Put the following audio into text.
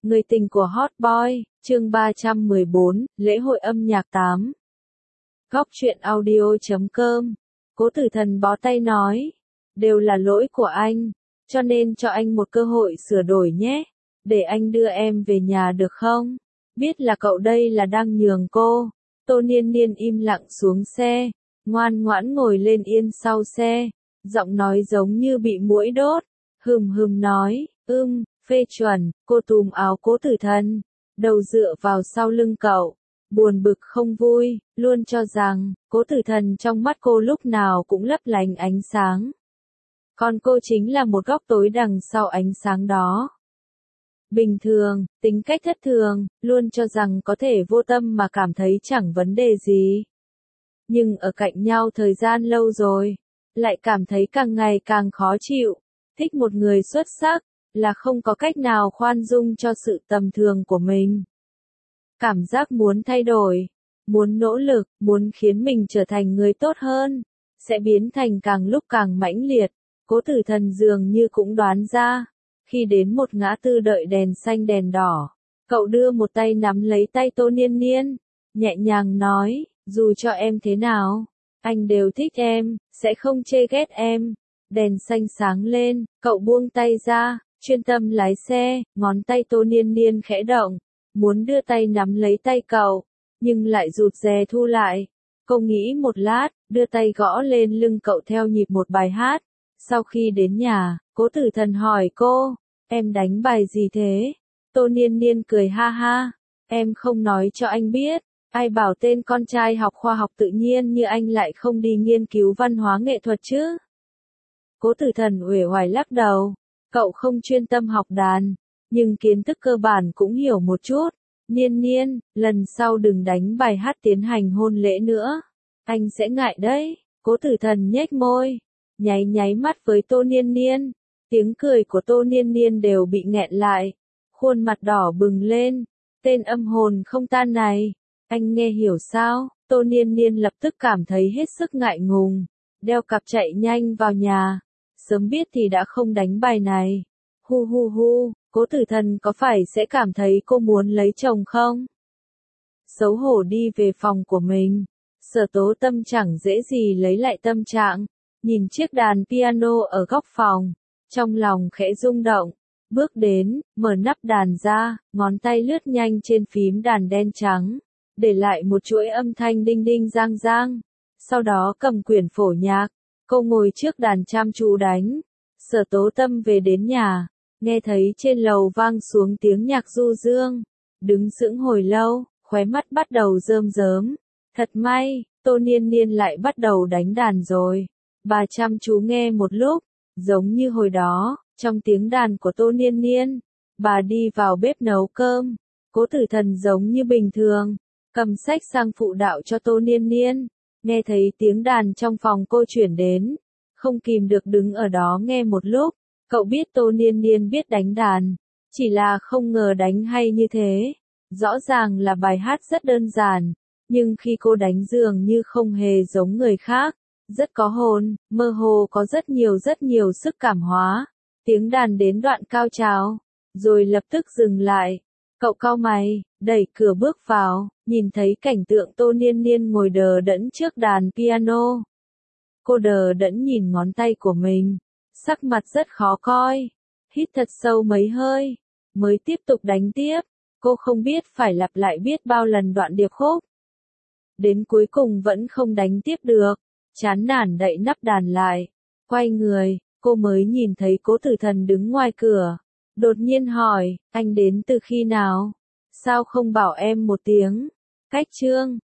Người tình của Hot Boy, chương 314, lễ hội âm nhạc 8. Góc truyện audio.com. Cố Tử Thần bó tay nói, đều là lỗi của anh, cho nên cho anh một cơ hội sửa đổi nhé, để anh đưa em về nhà được không? Biết là cậu đây là đang nhường cô. Tô Niên Niên im lặng xuống xe, ngoan ngoãn ngồi lên yên sau xe, giọng nói giống như bị muỗi đốt, nói, phê chuẩn. Cô túm áo Cố Tử Thần, đầu dựa vào sau lưng cậu, buồn bực không vui, luôn cho rằng, Cố Tử Thần trong mắt cô lúc nào cũng lấp lánh ánh sáng. Còn cô chính là một góc tối đằng sau ánh sáng đó. Bình thường, tính cách thất thường, luôn cho rằng có thể vô tâm mà cảm thấy chẳng vấn đề gì. Nhưng ở cạnh nhau thời gian lâu rồi, lại cảm thấy càng ngày càng khó chịu. Thích một người xuất sắc, là không có cách nào khoan dung cho sự tầm thường của mình. Cảm giác muốn thay đổi, muốn nỗ lực, muốn khiến mình trở thành người tốt hơn, sẽ biến thành càng lúc càng mãnh liệt. Cố Tử Thần dường như cũng đoán ra. Khi đến một ngã tư đợi đèn xanh đèn đỏ, cậu đưa một tay nắm lấy tay Tô Niên Niên, nhẹ nhàng nói, dù cho em thế nào, anh đều thích em, sẽ không chê ghét em. Đèn xanh sáng lên, cậu buông tay ra, chuyên tâm lái xe, ngón tay Tô Niên Niên khẽ động, muốn đưa tay nắm lấy tay cậu, nhưng lại rụt rè thu lại. Cô nghĩ một lát, đưa tay gõ lên lưng cậu theo nhịp một bài hát. Sau khi đến nhà, Cố Tử Thần hỏi cô, em đánh bài gì thế? Tô Niên Niên cười ha ha, em không nói cho anh biết, ai bảo tên con trai học khoa học tự nhiên như anh lại không đi nghiên cứu văn hóa nghệ thuật chứ? Cố Tử Thần uể oải lắc đầu, cậu không chuyên tâm học đàn, nhưng kiến thức cơ bản cũng hiểu một chút. Niên Niên, lần sau đừng đánh bài hát tiến hành hôn lễ nữa, anh sẽ ngại đấy. Cố Tử Thần nhếch môi, nháy mắt với Tô Niên Niên, tiếng cười của Tô Niên Niên đều bị nghẹn lại, khuôn mặt đỏ bừng lên, tên âm hồn không tan này, anh nghe hiểu sao? Tô Niên Niên lập tức cảm thấy hết sức ngại ngùng, đeo cặp chạy nhanh vào nhà, sớm biết thì đã không đánh bài này. Cố Tử Thần có phải sẽ cảm thấy cô muốn lấy chồng không? Xấu hổ đi về phòng của mình, Sở Tố Tâm chẳng dễ gì lấy lại tâm trạng, nhìn chiếc đàn piano ở góc phòng, trong lòng khẽ rung động, bước đến, mở nắp đàn ra, ngón tay lướt nhanh trên phím đàn đen trắng, để lại một chuỗi âm thanh đinh đinh giang giang. Sau đó cầm quyển phổ nhạc, cô ngồi trước đàn chăm chú đánh. Sở Tố Tâm về đến nhà, nghe thấy trên lầu vang xuống tiếng nhạc du dương, đứng sững hồi lâu, khóe mắt bắt đầu rơm rớm. Thật may, Tô Niên Niên lại bắt đầu đánh đàn rồi. Bà chăm chú nghe một lúc, giống như hồi đó, trong tiếng đàn của Tô Niên Niên, bà đi vào bếp nấu cơm. Cố Tử Thần giống như bình thường, cầm sách sang phụ đạo cho Tô Niên Niên, nghe thấy tiếng đàn trong phòng cô chuyển đến, không kìm được đứng ở đó nghe một lúc. Cậu biết Tô Niên Niên biết đánh đàn, chỉ là không ngờ đánh hay như thế. Rõ ràng là bài hát rất đơn giản, nhưng khi cô đánh dường như không hề giống người khác, rất có hồn, mơ hồ có rất nhiều sức cảm hóa. Tiếng đàn đến đoạn cao trào, rồi lập tức dừng lại. Cậu cau mày, đẩy cửa bước vào, nhìn thấy cảnh tượng Tô Niên Niên ngồi đờ đẫn trước đàn piano. Cô đờ đẫn nhìn ngón tay của mình, sắc mặt rất khó coi, hít thật sâu mấy hơi, mới tiếp tục đánh tiếp. Cô không biết phải lặp lại biết bao lần đoạn điệp khúc. Đến cuối cùng vẫn không đánh tiếp được, chán nản đậy nắp đàn lại, quay người, cô mới nhìn thấy Cố Tử Thần đứng ngoài cửa, đột nhiên hỏi, anh đến từ khi nào? Sao không bảo em một tiếng? Cách chương